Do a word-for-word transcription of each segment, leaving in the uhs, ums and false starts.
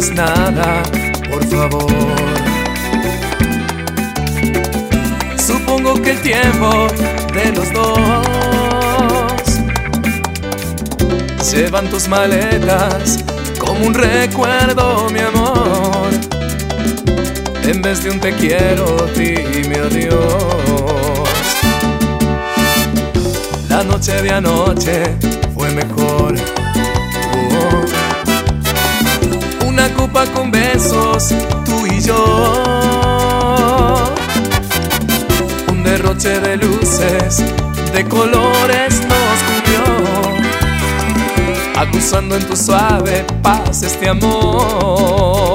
digas nada, por favor. Supongo que el tiempo de los dos llevan tus maletas como un recuerdo, mi amor. En vez de un te quiero, dime adiós. La noche de anoche fue mejor. Oh. Una copa con besos, tú y yo. Un derroche de luces, de colores nos cubrió, acusando en tu suave paz este amor.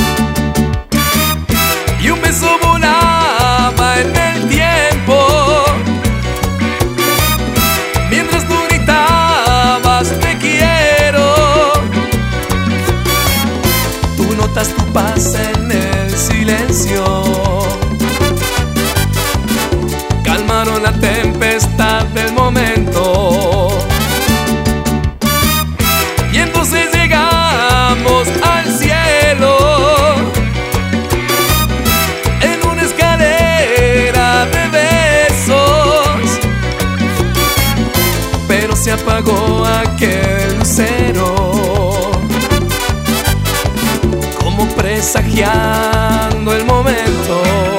Y un beso volaba en el tiempo, mientras tú gritabas te quiero. Tú notas tu paz en el silencio, calmaron la tempestad del momento. Y entonces llegamos al cielo, en una escalera de besos, pero se apagó aquel lucero, como presagiando el momento.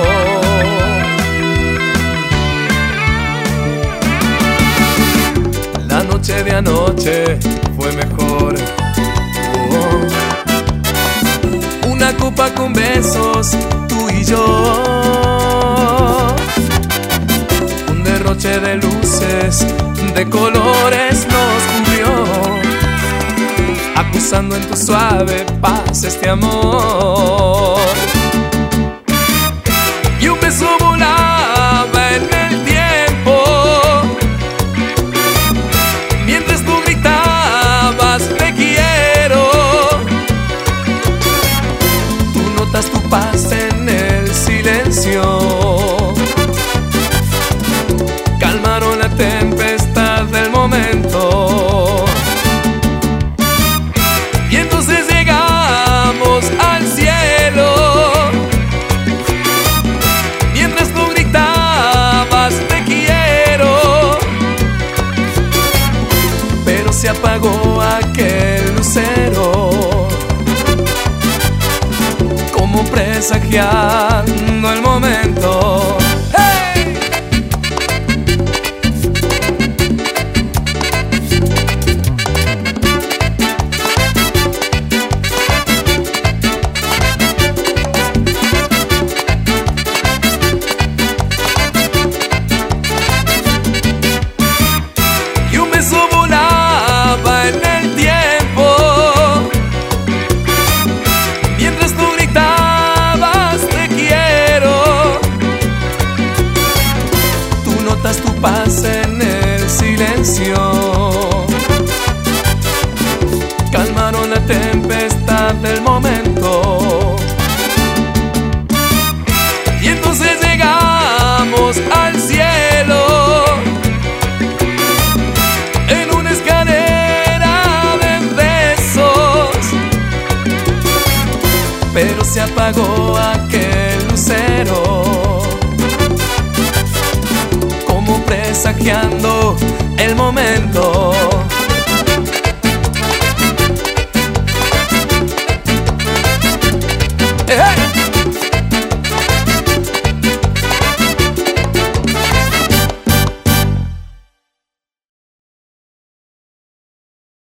La noche de anoche fue mejor. Oh. Una copa con besos, tú y yo. Un derroche de luces, de colores nos cubrió, acusando en tu suave paz este amor. Y un beso volaba en el tiempo, mientras tú gritabas te quiero. Tú notas tu paz en el silencio, calmaron la tempestad del momento. Y entonces llegamos al cielo, mientras tú gritabas te quiero, pero se apagó aquel lucero, como presagiando el momento. ¡Hey! Y un beso volaba en el tiempo, mientras tú gritabas te quiero. Tú notas tu paz en el silencio, calmaron la tempestad del momento. Y entonces llegamos al cielo, en una escalera de besos, pero se apagó aquel lucero,